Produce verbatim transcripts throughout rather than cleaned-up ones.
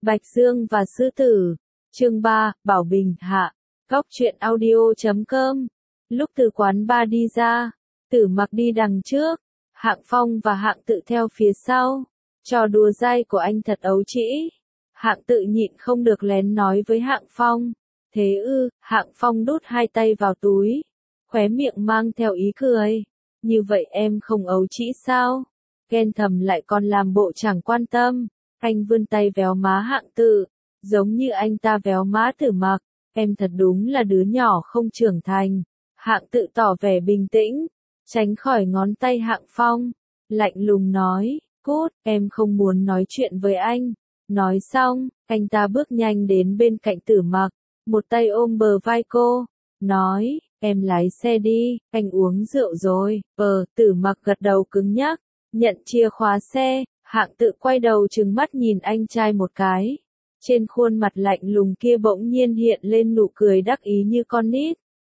Bạch Dương và Sư Tử. Chương ba, Bảo Bình hạ. Góc truyện audio chấm com. Lúc từ quán bar đi ra, Tử Mặc đi đằng trước, Hạng Phong và Hạng Tự theo phía sau. Trò đùa dai của anh thật ấu trĩ. Hạng Tự nhịn không được lén nói với Hạng Phong. Thế ư? Hạng Phong đút hai tay vào túi, khóe miệng mang theo ý cười. Như vậy em không ấu trĩ sao? Ghen thầm lại còn làm bộ chẳng quan tâm. Anh vươn tay véo má Hạng Tự, giống như anh ta véo má Tử Mặc. Em thật đúng là đứa nhỏ không trưởng thành. Hạng Tự tỏ vẻ bình tĩnh, tránh khỏi ngón tay Hạng Phong, lạnh lùng nói, cút, em không muốn nói chuyện với anh. Nói xong, anh ta bước nhanh đến bên cạnh Tử Mặc, một tay ôm bờ vai cô, nói, em lái xe đi, anh uống rượu rồi. Ờ, Tử Mặc gật đầu cứng nhắc, nhận chìa khóa xe. Hạng Tự quay đầu trừng mắt nhìn anh trai một cái. Trên khuôn mặt lạnh lùng kia bỗng nhiên hiện lên nụ cười đắc ý như con nít.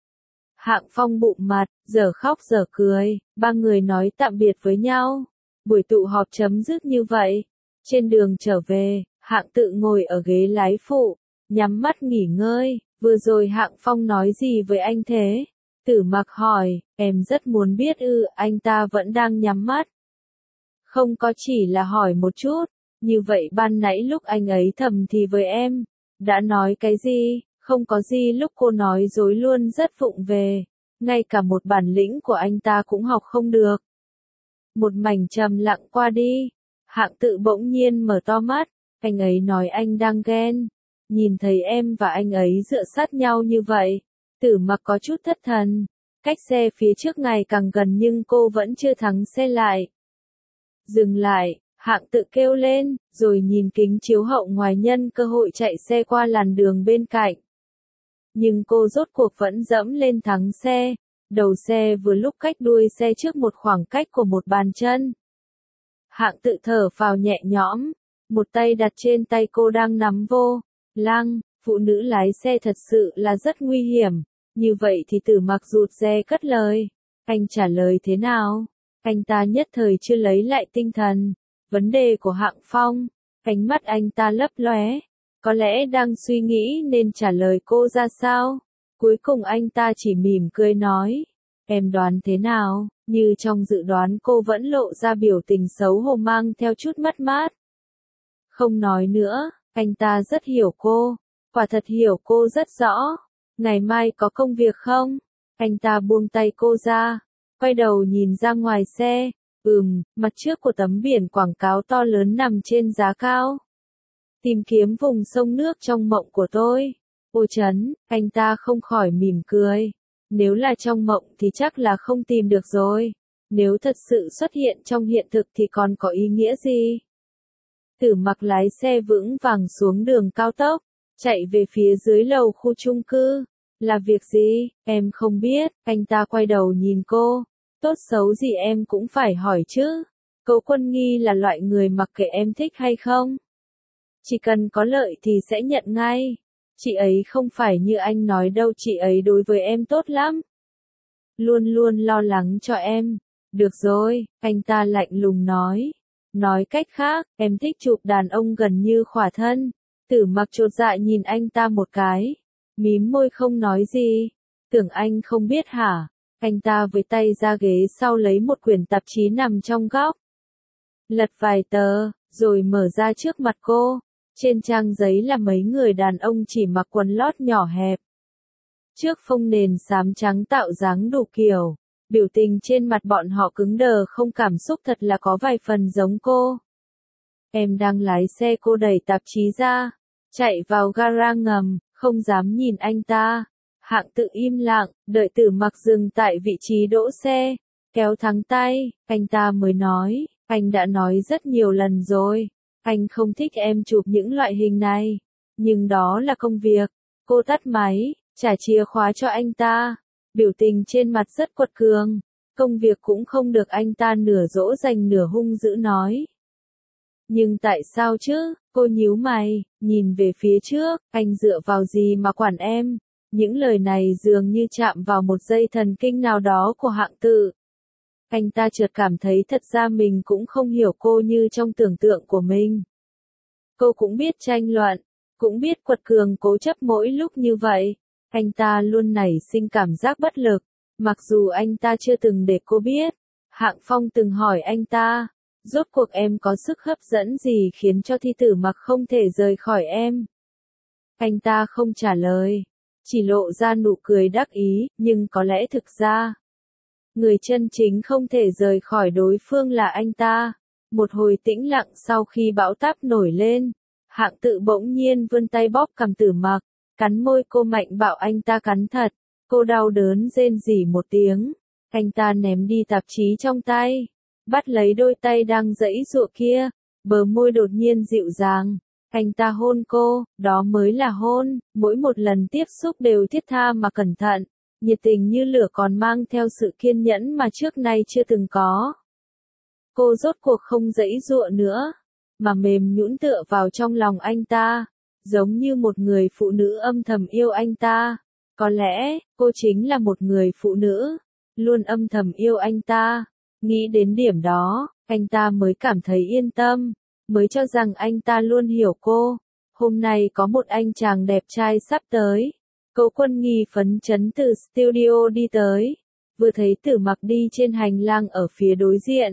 Hạng Phong bụm mặt, giờ khóc giờ cười, ba người nói tạm biệt với nhau. Buổi tụ họp chấm dứt như vậy. Trên đường trở về, Hạng Tự ngồi ở ghế lái phụ, nhắm mắt nghỉ ngơi. Vừa rồi Hạng Phong nói gì với anh thế? Tử Mặc hỏi, em rất muốn biết ư, anh ta vẫn đang nhắm mắt. Không có, chỉ là hỏi một chút. Như vậy ban nãy lúc anh ấy thầm thì với em, đã nói cái gì? Không có gì, lúc cô nói dối luôn rất vụng về. Ngay cả một bản lĩnh của anh ta cũng học không được. Một mảnh trầm lặng qua đi. Hạng Tự bỗng nhiên mở to mắt. Anh ấy nói anh đang ghen. Nhìn thấy em và anh ấy dựa sát nhau như vậy. Tử Mặc có chút thất thần. Cách xe phía trước ngày càng gần nhưng cô vẫn chưa thắng xe lại. Dừng lại, Hạng Tự kêu lên, rồi nhìn kính chiếu hậu ngoài nhân cơ hội chạy xe qua làn đường bên cạnh. Nhưng cô rốt cuộc vẫn dẫm lên thắng xe. Đầu xe vừa lúc cách đuôi xe trước một khoảng cách của một bàn chân. Hạng Tự thở phào nhẹ nhõm, một tay đặt trên tay cô đang nắm vô lăng. Phụ nữ lái xe thật sự là rất nguy hiểm. Như vậy thì Tử Mặc rụt rè cất lời. Anh trả lời thế nào? Anh ta nhất thời chưa lấy lại tinh thần. Vấn đề của Hạng Phong, ánh mắt anh ta lấp lóe, có lẽ đang suy nghĩ nên trả lời cô ra sao. Cuối cùng anh ta chỉ mỉm cười nói, em đoán thế nào? Như trong dự đoán, cô vẫn lộ ra biểu tình xấu hổ mang theo chút mất mát. Không nói nữa, anh ta rất hiểu cô, quả thật hiểu cô rất rõ. Ngày mai có công việc không? Anh ta buông tay cô ra, quay đầu nhìn ra ngoài xe. Ừm, mặt trước của tấm biển quảng cáo to lớn nằm trên giá cao. Tìm kiếm vùng sông nước trong mộng của tôi. Ôi chấn, anh ta không khỏi mỉm cười. Nếu là trong mộng thì chắc là không tìm được rồi. Nếu thật sự xuất hiện trong hiện thực thì còn có ý nghĩa gì? Tử Mặc lái xe vững vàng xuống đường cao tốc, chạy về phía dưới lầu khu chung cư. Là việc gì? Em không biết. Anh ta quay đầu nhìn cô. Tốt xấu gì em cũng phải hỏi chứ. Cố Quân Nghi là loại người mặc kệ em thích hay không, chỉ cần có lợi thì sẽ nhận ngay. Chị ấy không phải như anh nói đâu, chị ấy đối với em tốt lắm. Luôn luôn lo lắng cho em. Được rồi, anh ta lạnh lùng nói. Nói cách khác, em thích chụp đàn ông gần như khỏa thân. Tử Mặc chột dạ nhìn anh ta một cái, mím môi không nói gì. Tưởng anh không biết hả? Anh ta với tay ra ghế sau lấy một quyển tạp chí nằm trong góc. Lật vài tờ, rồi mở ra trước mặt cô. Trên trang giấy là mấy người đàn ông chỉ mặc quần lót nhỏ hẹp. Trước phông nền xám trắng tạo dáng đủ kiểu. Biểu tình trên mặt bọn họ cứng đờ không cảm xúc, thật là có vài phần giống cô. Em đang lái xe, cô đẩy tạp chí ra, chạy vào gara ngầm, không dám nhìn anh ta. Hạng Tự im lặng, đợi Tử Mặc dừng tại vị trí đỗ xe, kéo thắng tay, anh ta mới nói, anh đã nói rất nhiều lần rồi, anh không thích em chụp những loại hình này, nhưng đó là công việc. Cô tắt máy, trả chìa khóa cho anh ta, biểu tình trên mặt rất quật cường. Công việc cũng không được, anh ta nửa dỗ dành nửa hung dữ nói. Nhưng tại sao chứ? Cô nhíu mày, nhìn về phía trước, anh dựa vào gì mà quản em? Những lời này dường như chạm vào một dây thần kinh nào đó của Hạng Tự. Anh ta chợt cảm thấy thật ra mình cũng không hiểu cô như trong tưởng tượng của mình. Cô cũng biết tranh luận, cũng biết quật cường cố chấp mỗi lúc như vậy. Anh ta luôn nảy sinh cảm giác bất lực, mặc dù anh ta chưa từng để cô biết. Hạng Phong từng hỏi anh ta, rốt cuộc em có sức hấp dẫn gì khiến cho Thi Tử Mặc không thể rời khỏi em? Anh ta không trả lời, chỉ lộ ra nụ cười đắc ý, nhưng có lẽ thực ra, người chân chính không thể rời khỏi đối phương là anh ta. Một hồi tĩnh lặng sau khi bão táp nổi lên, Hạng Tự bỗng nhiên vươn tay bóp cằm Tử Mặc, cắn môi cô mạnh bạo anh ta cắn thật. Cô đau đớn rên rỉ một tiếng, anh ta ném đi tạp chí trong tay, bắt lấy đôi tay đang giãy giụa kia, bờ môi đột nhiên dịu dàng. Anh ta hôn cô, đó mới là hôn, mỗi một lần tiếp xúc đều thiết tha mà cẩn thận, nhiệt tình như lửa còn mang theo sự kiên nhẫn mà trước nay chưa từng có. Cô rốt cuộc không giãy giụa nữa, mà mềm nhũn tựa vào trong lòng anh ta, giống như một người phụ nữ âm thầm yêu anh ta. Có lẽ, cô chính là một người phụ nữ, luôn âm thầm yêu anh ta. Nghĩ đến điểm đó, anh ta mới cảm thấy yên tâm, mới cho rằng anh ta luôn hiểu cô. Hôm nay có một anh chàng đẹp trai sắp tới. Cố Quân Nghi phấn chấn từ studio đi tới, vừa thấy Tử Mặc đi trên hành lang ở phía đối diện.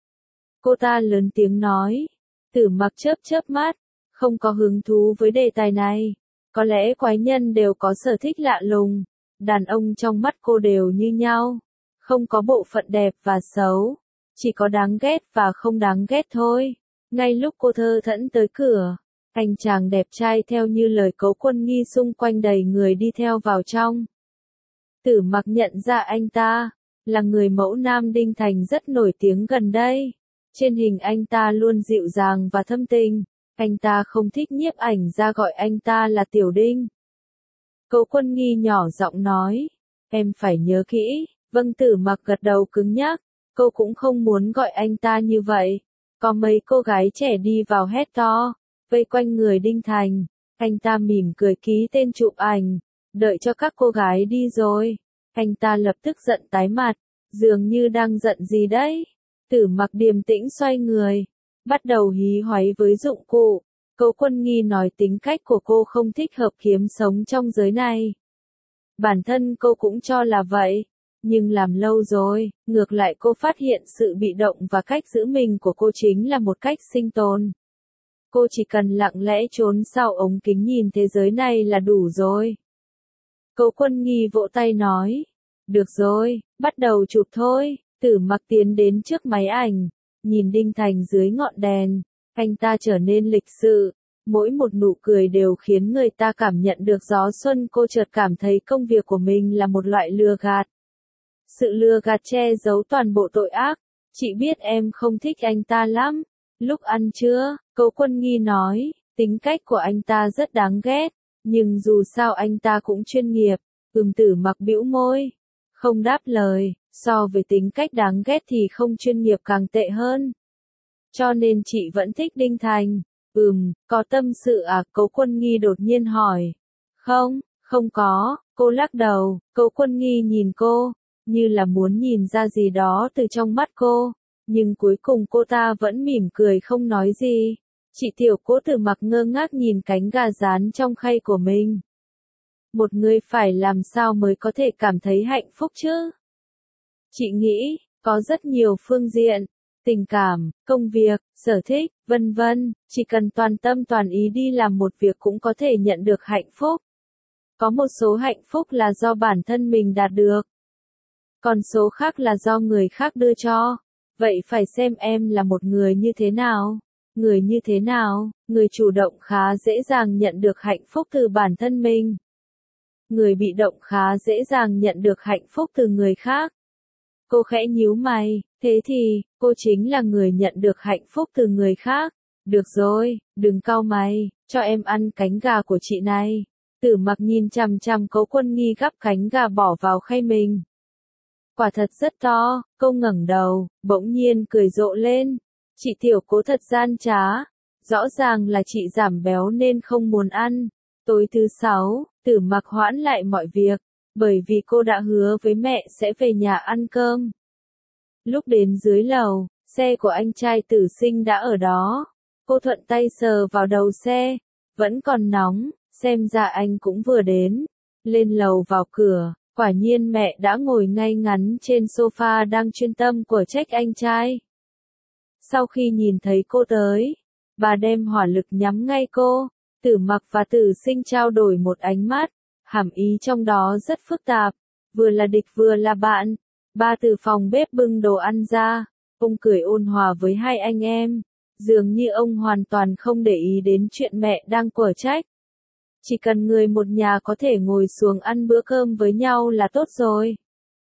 Cô ta lớn tiếng nói, Tử Mặc chớp chớp mắt, không có hứng thú với đề tài này. Có lẽ quái nhân đều có sở thích lạ lùng, đàn ông trong mắt cô đều như nhau, không có bộ phận đẹp và xấu, chỉ có đáng ghét và không đáng ghét thôi. Ngay lúc cô thơ thẫn tới cửa, anh chàng đẹp trai theo như lời Cố Quân Nghi xung quanh đầy người đi theo vào trong. Tử Mặc nhận ra anh ta là người mẫu nam Đinh Thành rất nổi tiếng gần đây. Trên hình anh ta luôn dịu dàng và thâm tình. Anh ta không thích nhiếp ảnh ra gọi anh ta là Tiểu Đinh. Cố Quân Nghi nhỏ giọng nói, em phải nhớ kỹ. Vâng. Tử Mặc gật đầu cứng nhắc, cô cũng không muốn gọi anh ta như vậy. Có mấy cô gái trẻ đi vào hét to, vây quanh người Đinh Thành. Anh ta mỉm cười ký tên chụp ảnh, đợi cho các cô gái đi rồi. Anh ta lập tức giận tái mặt, dường như đang giận gì đấy. Tử Mặc điềm tĩnh xoay người, bắt đầu hí hoáy với dụng cụ. Cố Quân Nghi nói tính cách của cô không thích hợp kiếm sống trong giới này. Bản thân cô cũng cho là vậy, nhưng làm lâu rồi, ngược lại cô phát hiện sự bị động và cách giữ mình của cô chính là một cách sinh tồn. Cô chỉ cần lặng lẽ trốn sau ống kính nhìn thế giới này là đủ rồi. Cố Quân Nghi vỗ tay nói, được rồi, bắt đầu chụp thôi. Tử Mặc tiến đến trước máy ảnh, nhìn Đinh Thành dưới ngọn đèn, anh ta trở nên lịch sự, mỗi một nụ cười đều khiến người ta cảm nhận được gió xuân. Cô chợt cảm thấy công việc của mình là một loại lừa gạt. Sự lừa gạt che giấu toàn bộ tội ác. Chị biết em không thích anh ta lắm. Lúc ăn trưa, Cố Quân Nghi nói, tính cách của anh ta rất đáng ghét, nhưng dù sao anh ta cũng chuyên nghiệp. Ừm. Tử Mặc bĩu môi, không đáp lời. So với tính cách đáng ghét thì không chuyên nghiệp càng tệ hơn. Cho nên chị vẫn thích Đinh Thành. Ừm, có tâm sự à? Cố Quân Nghi đột nhiên hỏi. Không, không có. Cô lắc đầu. Cố Quân Nghi nhìn cô, như là muốn nhìn ra gì đó từ trong mắt cô. Nhưng cuối cùng cô ta vẫn mỉm cười không nói gì. Chị Tiểu Cố. Tử Mặc ngơ ngác nhìn cánh gà rán trong khay của mình. Một người phải làm sao mới có thể cảm thấy hạnh phúc chứ? Chị nghĩ, có rất nhiều phương diện, tình cảm, công việc, sở thích, vân vân, chỉ cần toàn tâm toàn ý đi làm một việc cũng có thể nhận được hạnh phúc. Có một số hạnh phúc là do bản thân mình đạt được, còn số khác là do người khác đưa cho. Vậy phải xem em là một người như thế nào. Người như thế nào, người chủ động khá dễ dàng nhận được hạnh phúc từ bản thân mình. Người bị động khá dễ dàng nhận được hạnh phúc từ người khác. Cô khẽ nhíu mày, thế thì, cô chính là người nhận được hạnh phúc từ người khác. Được rồi, đừng cau mày, cho em ăn cánh gà của chị này. Tử Mặc nhìn chằm chằm Cố Quân Nghi gắp cánh gà bỏ vào khay mình. Quả thật rất to. Cô ngẩng đầu, bỗng nhiên cười rộ lên. Chị Tiểu Cố thật gian trá. Rõ ràng là chị giảm béo nên không muốn ăn. Tối thứ sáu, Tử Mặc hoãn lại mọi việc, bởi vì cô đã hứa với mẹ sẽ về nhà ăn cơm. Lúc đến dưới lầu, xe của anh trai Tử Sinh đã ở đó. Cô thuận tay sờ vào đầu xe, vẫn còn nóng, xem ra anh cũng vừa đến. Lên lầu vào cửa, quả nhiên mẹ đã ngồi ngay ngắn trên sofa đang chuyên tâm của trách anh trai. Sau khi nhìn thấy cô tới, bà đem hỏa lực nhắm ngay cô. Tử Mặc và Tử Sinh trao đổi một ánh mắt, hàm ý trong đó rất phức tạp, vừa là địch vừa là bạn. Ba từ phòng bếp bưng đồ ăn ra, ông cười ôn hòa với hai anh em, dường như ông hoàn toàn không để ý đến chuyện mẹ đang quở trách. Chỉ cần người một nhà có thể ngồi xuống ăn bữa cơm với nhau là tốt rồi.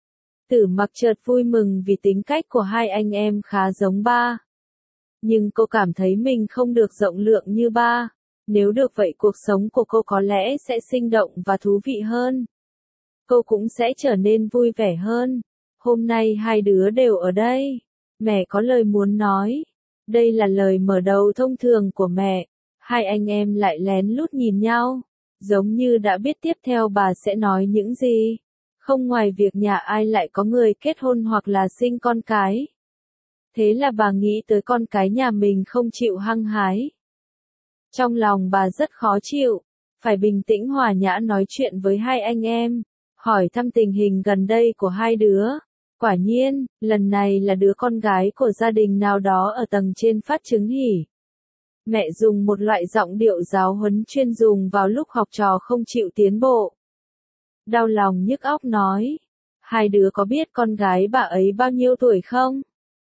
Tử Mặc chợt vui mừng vì tính cách của hai anh em khá giống ba. Nhưng cô cảm thấy mình không được rộng lượng như ba. Nếu được vậy cuộc sống của cô có lẽ sẽ sinh động và thú vị hơn. Cô cũng sẽ trở nên vui vẻ hơn. Hôm nay hai đứa đều ở đây. Mẹ có lời muốn nói. Đây là lời mở đầu thông thường của mẹ. Hai anh em lại lén lút nhìn nhau. Giống như đã biết tiếp theo bà sẽ nói những gì. Không ngoài việc nhà ai lại có người kết hôn hoặc là sinh con cái. Thế là bà nghĩ tới con cái nhà mình không chịu hăng hái. Trong lòng bà rất khó chịu, phải bình tĩnh hòa nhã nói chuyện với hai anh em, hỏi thăm tình hình gần đây của hai đứa. Quả nhiên, lần này là đứa con gái của gia đình nào đó ở tầng trên phát chứng hỉ. Mẹ dùng một loại giọng điệu giáo huấn chuyên dùng vào lúc học trò không chịu tiến bộ. Đau lòng nhức óc nói, hai đứa có biết con gái bà ấy bao nhiêu tuổi không?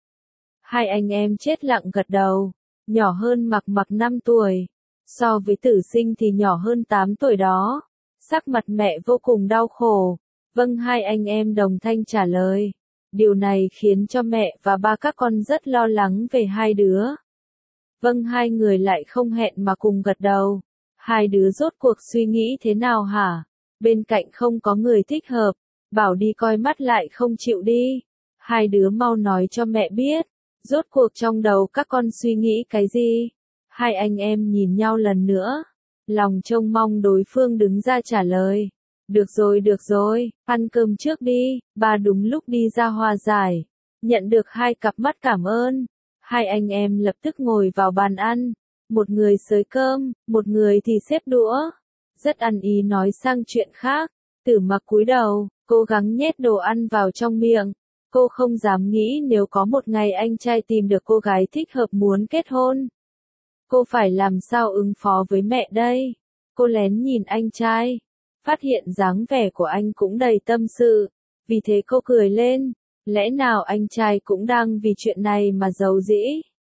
Hai anh em chết lặng gật đầu, nhỏ hơn Mặc Mặc năm tuổi. So với Tử Sinh thì nhỏ hơn tám tuổi đó. Sắc mặt mẹ vô cùng đau khổ. Vâng, hai anh em đồng thanh trả lời. Điều này khiến cho mẹ và ba các con rất lo lắng về hai đứa. Vâng, hai người lại không hẹn mà cùng gật đầu. Hai đứa rốt cuộc suy nghĩ thế nào hả? Bên cạnh không có người thích hợp. Bảo đi coi mắt lại không chịu đi. Hai đứa mau nói cho mẹ biết. Rốt cuộc trong đầu các con suy nghĩ cái gì? Hai anh em nhìn nhau lần nữa, lòng trông mong đối phương đứng ra trả lời. Được rồi được rồi, ăn cơm trước đi, ba đúng lúc đi ra hòa giải. Nhận được hai cặp mắt cảm ơn, hai anh em lập tức ngồi vào bàn ăn. Một người xới cơm, một người thì xếp đũa. Rất ăn ý nói sang chuyện khác. Tử Mặc cúi đầu, cố gắng nhét đồ ăn vào trong miệng. Cô không dám nghĩ nếu có một ngày anh trai tìm được cô gái thích hợp muốn kết hôn. Cô phải làm sao ứng phó với mẹ đây? Cô lén nhìn anh trai, phát hiện dáng vẻ của anh cũng đầy tâm sự, vì thế cô cười lên, lẽ nào anh trai cũng đang vì chuyện này mà giấu dĩ?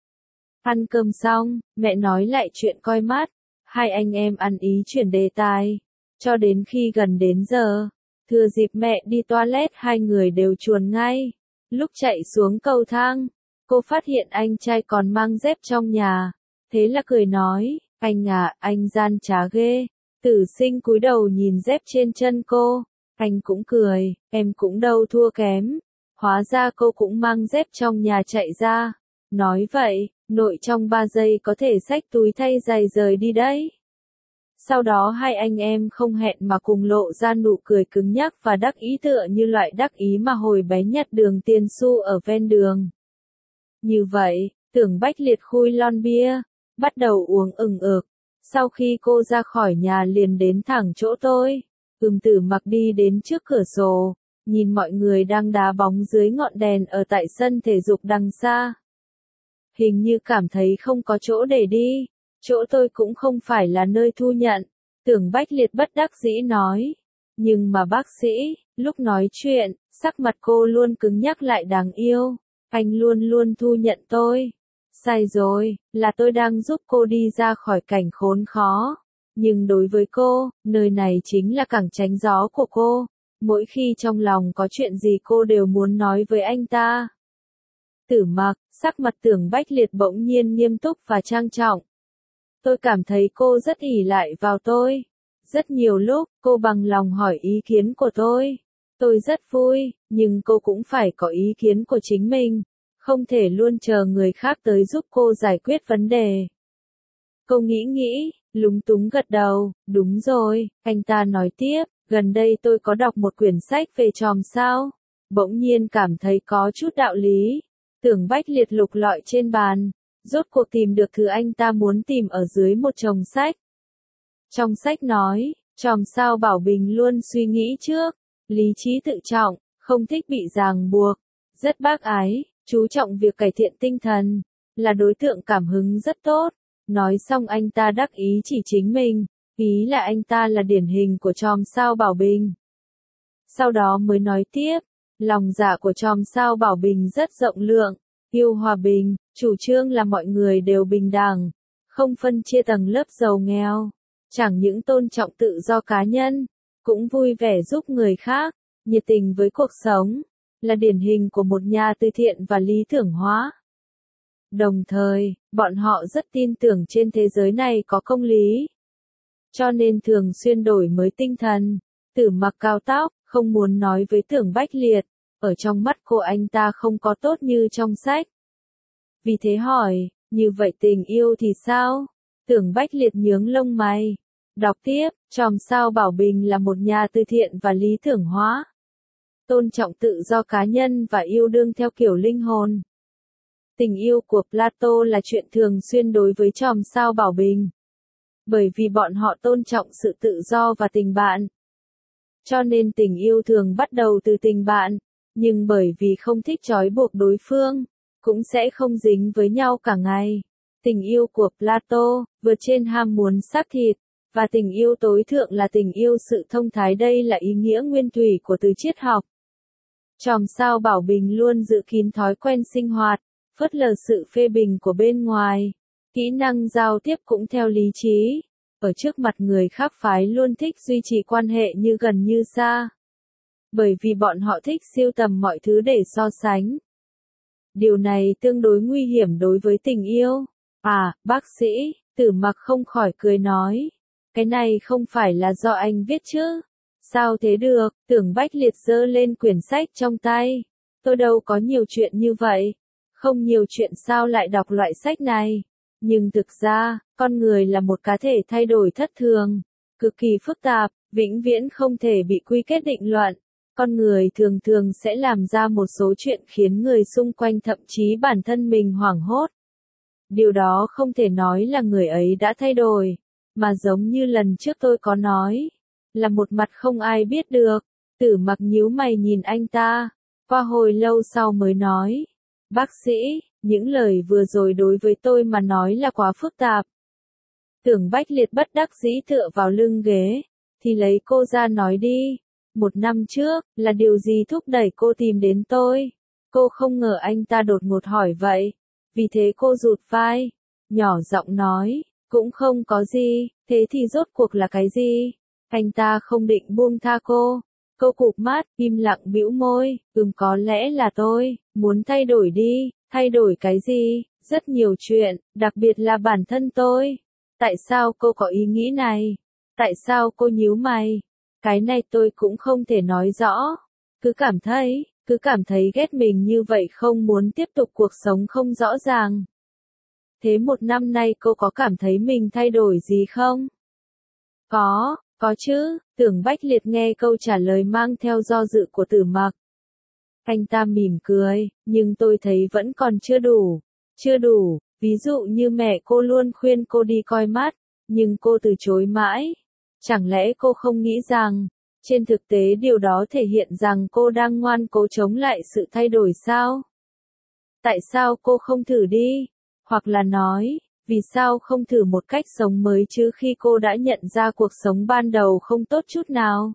Ăn cơm xong, mẹ nói lại chuyện coi mắt, hai anh em ăn ý chuyển đề tài, cho đến khi gần đến giờ, thừa dịp mẹ đi toilet hai người đều chuồn ngay. Lúc chạy xuống cầu thang, cô phát hiện anh trai còn mang dép trong nhà. Thế là cười nói, anh à, anh gian trá ghê. Tử Sinh cúi đầu nhìn dép trên chân cô, anh cũng cười, em cũng đâu thua kém. Hóa ra cô cũng mang dép trong nhà chạy ra. Nói vậy, nội trong ba giây có thể xách túi thay giày rời đi đấy. Sau đó hai anh em không hẹn mà cùng lộ ra nụ cười cứng nhắc và đắc ý tựa như loại đắc ý mà hồi bé nhặt đường tiền xu ở ven đường. Như vậy, Tưởng Bách Liệt khui lon bia, bắt đầu uống ừng ực. Sau khi cô ra khỏi nhà liền đến thẳng chỗ tôi. Ừm Tử Mặc đi đến trước cửa sổ, nhìn mọi người đang đá bóng dưới ngọn đèn ở tại sân thể dục đằng xa. Hình như cảm thấy không có chỗ để đi. Chỗ tôi cũng không phải là nơi thu nhận. Tưởng Bách Liệt bất đắc dĩ nói. Nhưng mà bác sĩ, lúc nói chuyện, sắc mặt cô luôn cứng nhắc lại đáng yêu. Anh luôn luôn thu nhận tôi. Sai rồi, là tôi đang giúp cô đi ra khỏi cảnh khốn khó. Nhưng đối với cô, nơi này chính là cảng tránh gió của cô. Mỗi khi trong lòng có chuyện gì cô đều muốn nói với anh ta. Tử Mặc, sắc mặt Tưởng Bách Liệt bỗng nhiên nghiêm túc và trang trọng. Tôi cảm thấy cô rất ỷ lại vào tôi. Rất nhiều lúc, cô bằng lòng hỏi ý kiến của tôi. Tôi rất vui, nhưng cô cũng phải có ý kiến của chính mình. Không thể luôn chờ người khác tới giúp cô giải quyết vấn đề. Cô nghĩ nghĩ, lúng túng gật đầu, đúng rồi, anh ta nói tiếp, gần đây tôi có đọc một quyển sách về chòm sao. Bỗng nhiên cảm thấy có chút đạo lý. Tưởng Bách Liệt lục lọi trên bàn, rốt cuộc tìm được thứ anh ta muốn tìm ở dưới một chồng sách. Trong sách nói, chòm sao Bảo Bình luôn suy nghĩ trước, lý trí tự trọng, không thích bị ràng buộc, rất bác ái, chú trọng việc cải thiện tinh thần, là đối tượng cảm hứng rất tốt. Nói xong anh ta đắc ý chỉ chính mình, ý là anh ta là điển hình của chòm sao Bảo Bình. Sau đó mới nói tiếp, lòng dạ của chòm sao Bảo Bình rất rộng lượng, yêu hòa bình, chủ trương là mọi người đều bình đẳng, không phân chia tầng lớp giàu nghèo, chẳng những tôn trọng tự do cá nhân, cũng vui vẻ giúp người khác, nhiệt tình với cuộc sống, là điển hình của một nhà từ thiện và lý tưởng hóa. Đồng thời, bọn họ rất tin tưởng trên thế giới này có công lý, cho nên thường xuyên đổi mới tinh thần. Tử Mặc cao tóc, không muốn nói với Tưởng Bách Liệt, ở trong mắt cô anh ta không có tốt như trong sách. Vì thế hỏi, như vậy tình yêu thì sao? Tưởng Bách Liệt nhướng lông mày. Đọc tiếp, chòm sao Bảo Bình là một nhà từ thiện và lý tưởng hóa. Tôn trọng tự do cá nhân và yêu đương theo kiểu linh hồn. Tình yêu của Plato là chuyện thường xuyên đối với chòm sao Bảo Bình. Bởi vì bọn họ tôn trọng sự tự do và tình bạn. Cho nên tình yêu thường bắt đầu từ tình bạn, nhưng bởi vì không thích trói buộc đối phương, cũng sẽ không dính với nhau cả ngày. Tình yêu của Plato, vượt trên ham muốn xác thịt, và tình yêu tối thượng là tình yêu sự thông thái, đây là ý nghĩa nguyên thủy của từ triết học. Chòm sao Bảo Bình luôn giữ kín thói quen sinh hoạt, phớt lờ sự phê bình của bên ngoài, kỹ năng giao tiếp cũng theo lý trí. Ở trước mặt người khác phái luôn thích duy trì quan hệ như gần như xa. Bởi vì bọn họ thích sưu tầm mọi thứ để so sánh. Điều này tương đối nguy hiểm đối với tình yêu. À, bác sĩ, Tử Mặc không khỏi cười nói. Cái này không phải là do anh viết chứ? Sao thế được? Tưởng Bách Liệt giơ lên quyển sách trong tay. Tôi đâu có nhiều chuyện như vậy. Không nhiều chuyện sao lại đọc loại sách này? Nhưng thực ra, con người là một cá thể thay đổi thất thường, cực kỳ phức tạp, vĩnh viễn không thể bị quy kết định luận. Con người thường thường sẽ làm ra một số chuyện khiến người xung quanh thậm chí bản thân mình hoảng hốt. Điều đó không thể nói là người ấy đã thay đổi, mà giống như lần trước tôi có nói, là một mặt không ai biết được. Tử Mặc nhíu mày nhìn anh ta, qua hồi lâu sau mới nói, bác sĩ, những lời vừa rồi đối với tôi mà nói là quá phức tạp. Tưởng Bách Liệt bất đắc dĩ tựa vào lưng ghế, thì lấy cô ra nói đi. Một năm trước, là điều gì thúc đẩy cô tìm đến tôi? Cô không ngờ anh ta đột ngột hỏi vậy. Vì thế cô rụt vai, nhỏ giọng nói, cũng không có gì, thế thì rốt cuộc là cái gì? Anh ta không định buông tha cô. Cô cụp mắt, im lặng bĩu môi, ừm có lẽ là tôi, muốn thay đổi đi, thay đổi cái gì? Rất nhiều chuyện, đặc biệt là bản thân tôi. Tại sao cô có ý nghĩ này? Tại sao cô nhíu mày? Cái này tôi cũng không thể nói rõ. Cứ cảm thấy, cứ cảm thấy ghét mình như vậy, không muốn tiếp tục cuộc sống không rõ ràng. Thế một năm nay cô có cảm thấy mình thay đổi gì không? Có, có chứ. Tưởng Bách Liệt nghe câu trả lời mang theo do dự của Tử Mặc. Anh ta mỉm cười, nhưng tôi thấy vẫn còn chưa đủ. Chưa đủ, ví dụ như mẹ cô luôn khuyên cô đi coi mắt, nhưng cô từ chối mãi. Chẳng lẽ cô không nghĩ rằng, trên thực tế điều đó thể hiện rằng cô đang ngoan cố chống lại sự thay đổi sao? Tại sao cô không thử đi? Hoặc là nói, vì sao không thử một cách sống mới chứ khi cô đã nhận ra cuộc sống ban đầu không tốt chút nào?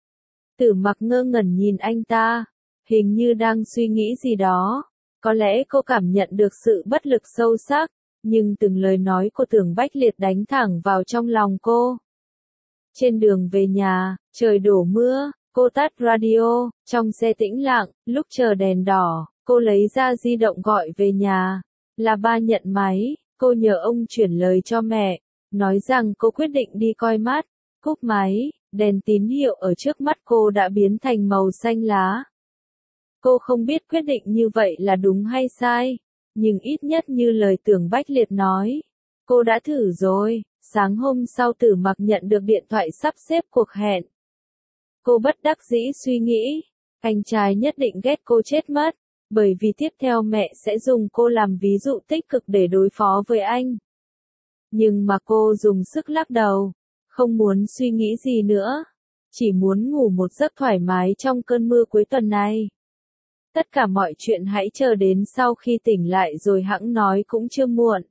Tử Mặc ngơ ngẩn nhìn anh ta, hình như đang suy nghĩ gì đó. Có lẽ cô cảm nhận được sự bất lực sâu sắc, nhưng từng lời nói của Tưởng Bách Liệt đánh thẳng vào trong lòng cô. Trên đường về nhà, trời đổ mưa, cô tắt radio, trong xe tĩnh lặng, lúc chờ đèn đỏ, cô lấy ra di động gọi về nhà. Là ba nhận máy, cô nhờ ông chuyển lời cho mẹ, nói rằng cô quyết định đi coi mắt. Cúp máy, đèn tín hiệu ở trước mắt cô đã biến thành màu xanh lá. Cô không biết quyết định như vậy là đúng hay sai, nhưng ít nhất như lời Tưởng Bách Liệt nói, cô đã thử rồi. Sáng hôm sau Tử Mặc nhận được điện thoại sắp xếp cuộc hẹn. Cô bất đắc dĩ suy nghĩ, anh trai nhất định ghét cô chết mất, bởi vì tiếp theo mẹ sẽ dùng cô làm ví dụ tích cực để đối phó với anh. Nhưng mà cô dùng sức lắc đầu, không muốn suy nghĩ gì nữa, chỉ muốn ngủ một giấc thoải mái trong cơn mưa cuối tuần này. Tất cả mọi chuyện hãy chờ đến sau khi tỉnh lại rồi hẵng nói cũng chưa muộn.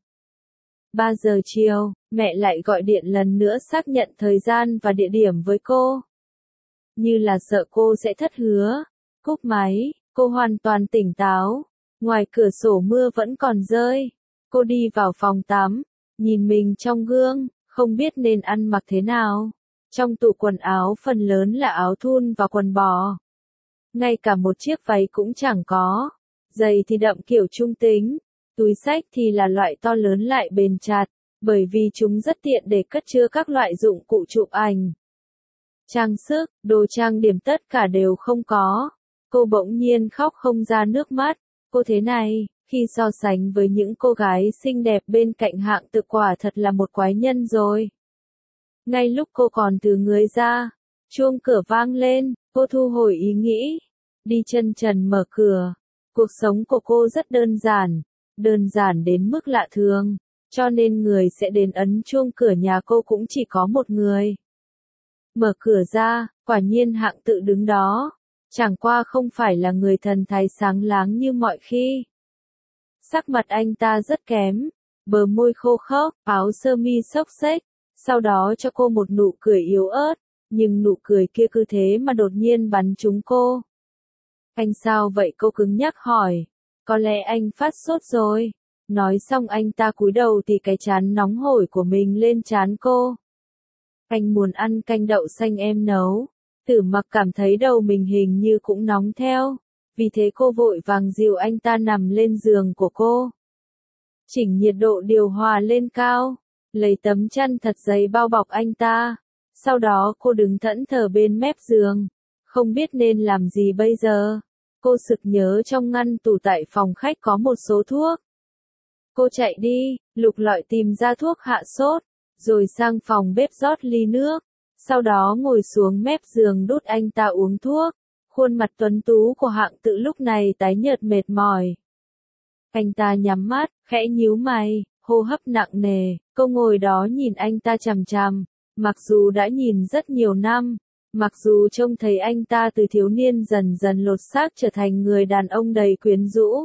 ba giờ chiều, mẹ lại gọi điện lần nữa xác nhận thời gian và địa điểm với cô. Như là sợ cô sẽ thất hứa. Cúp máy, cô hoàn toàn tỉnh táo. Ngoài cửa sổ mưa vẫn còn rơi. Cô đi vào phòng tắm, nhìn mình trong gương, không biết nên ăn mặc thế nào. Trong tủ quần áo phần lớn là áo thun và quần bò. Ngay cả một chiếc váy cũng chẳng có. Giày thì đậm kiểu trung tính. Túi xách thì là loại to lớn lại bền chặt, bởi vì chúng rất tiện để cất chứa các loại dụng cụ chụp ảnh. Trang sức, đồ trang điểm tất cả đều không có. Cô bỗng nhiên khóc không ra nước mắt. Cô thế này, khi so sánh với những cô gái xinh đẹp bên cạnh Hạng Tự quả thật là một quái nhân rồi. Ngay lúc cô còn từ người ra, chuông cửa vang lên, cô thu hồi ý nghĩ, đi chân trần mở cửa. Cuộc sống của cô rất đơn giản, đơn giản đến mức lạ thường, cho nên người sẽ đến ấn chuông cửa nhà cô cũng chỉ có một người. Mở cửa ra, quả nhiên Hạng Tự đứng đó, chẳng qua không phải là người thần thái sáng láng như mọi khi. Sắc mặt anh ta rất kém, bờ môi khô khốc, áo sơ mi xốc xếch, sau đó cho cô một nụ cười yếu ớt, nhưng nụ cười kia cứ thế mà đột nhiên bắn trúng cô. Anh sao vậy? Cô cứng nhắc hỏi. Có lẽ anh phát sốt rồi. Nói xong anh ta cúi đầu thì cái trán nóng hổi của mình lên trán cô. Anh muốn ăn canh đậu xanh em nấu. Tử Mặc cảm thấy đầu mình hình như cũng nóng theo. Vì thế cô vội vàng dìu anh ta nằm lên giường của cô. Chỉnh nhiệt độ điều hòa lên cao. Lấy tấm chăn thật dày bao bọc anh ta. Sau đó cô đứng thẫn thờ bên mép giường. Không biết nên làm gì bây giờ. Cô sực nhớ trong ngăn tủ tại phòng khách có một số thuốc. Cô chạy đi, lục lọi tìm ra thuốc hạ sốt, rồi sang phòng bếp rót ly nước. Sau đó ngồi xuống mép giường đút anh ta uống thuốc. Khuôn mặt tuấn tú của Hạng Tự lúc này tái nhợt mệt mỏi. Anh ta nhắm mắt, khẽ nhíu mày, hô hấp nặng nề. Cô ngồi đó nhìn anh ta chằm chằm. Mặc dù đã nhìn rất nhiều năm, mặc dù trông thấy anh ta từ thiếu niên dần dần lột xác trở thành người đàn ông đầy quyến rũ.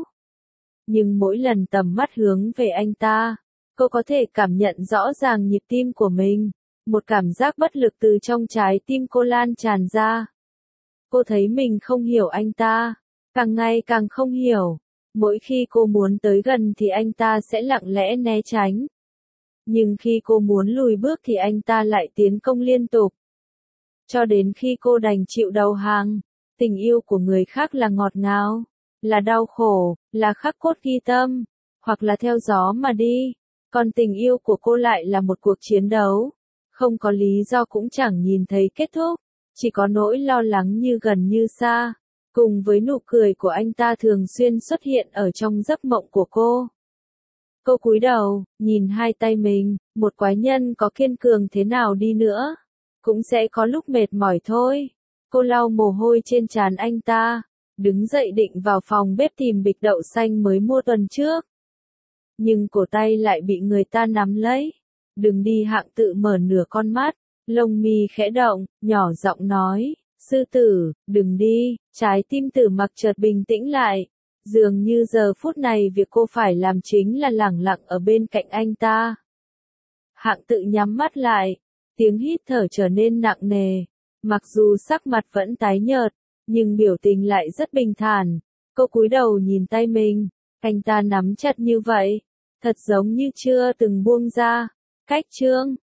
Nhưng mỗi lần tầm mắt hướng về anh ta, cô có thể cảm nhận rõ ràng nhịp tim của mình. Một cảm giác bất lực từ trong trái tim cô lan tràn ra. Cô thấy mình không hiểu anh ta, càng ngày càng không hiểu. Mỗi khi cô muốn tới gần thì anh ta sẽ lặng lẽ né tránh. Nhưng khi cô muốn lùi bước thì anh ta lại tiến công liên tục. Cho đến khi cô đành chịu đầu hàng, tình yêu của người khác là ngọt ngào, là đau khổ, là khắc cốt ghi tâm, hoặc là theo gió mà đi. Còn tình yêu của cô lại là một cuộc chiến đấu, không có lý do cũng chẳng nhìn thấy kết thúc, chỉ có nỗi lo lắng như gần như xa, cùng với nụ cười của anh ta thường xuyên xuất hiện ở trong giấc mộng của cô. Cô cúi đầu, nhìn hai tay mình, một quái nhân có kiên cường thế nào đi nữa, cũng sẽ có lúc mệt mỏi thôi. Cô lau mồ hôi trên trán anh ta, đứng dậy định vào phòng bếp tìm bịch đậu xanh mới mua tuần trước. Nhưng cổ tay lại bị người ta nắm lấy. Đừng đi. Hạng Tự mở nửa con mắt, lông mi khẽ động, nhỏ giọng nói, sư tử, đừng đi. Trái tim Tử Mặc chợt bình tĩnh lại. Dường như giờ phút này việc cô phải làm chính là lẳng lặng ở bên cạnh anh ta. Hạng Tự nhắm mắt lại, tiếng hít thở trở nên nặng nề. Mặc dù sắc mặt vẫn tái nhợt, nhưng biểu tình lại rất bình thản. Cô cúi đầu nhìn tay mình, anh ta nắm chặt như vậy, thật giống như chưa từng buông ra. Cách chương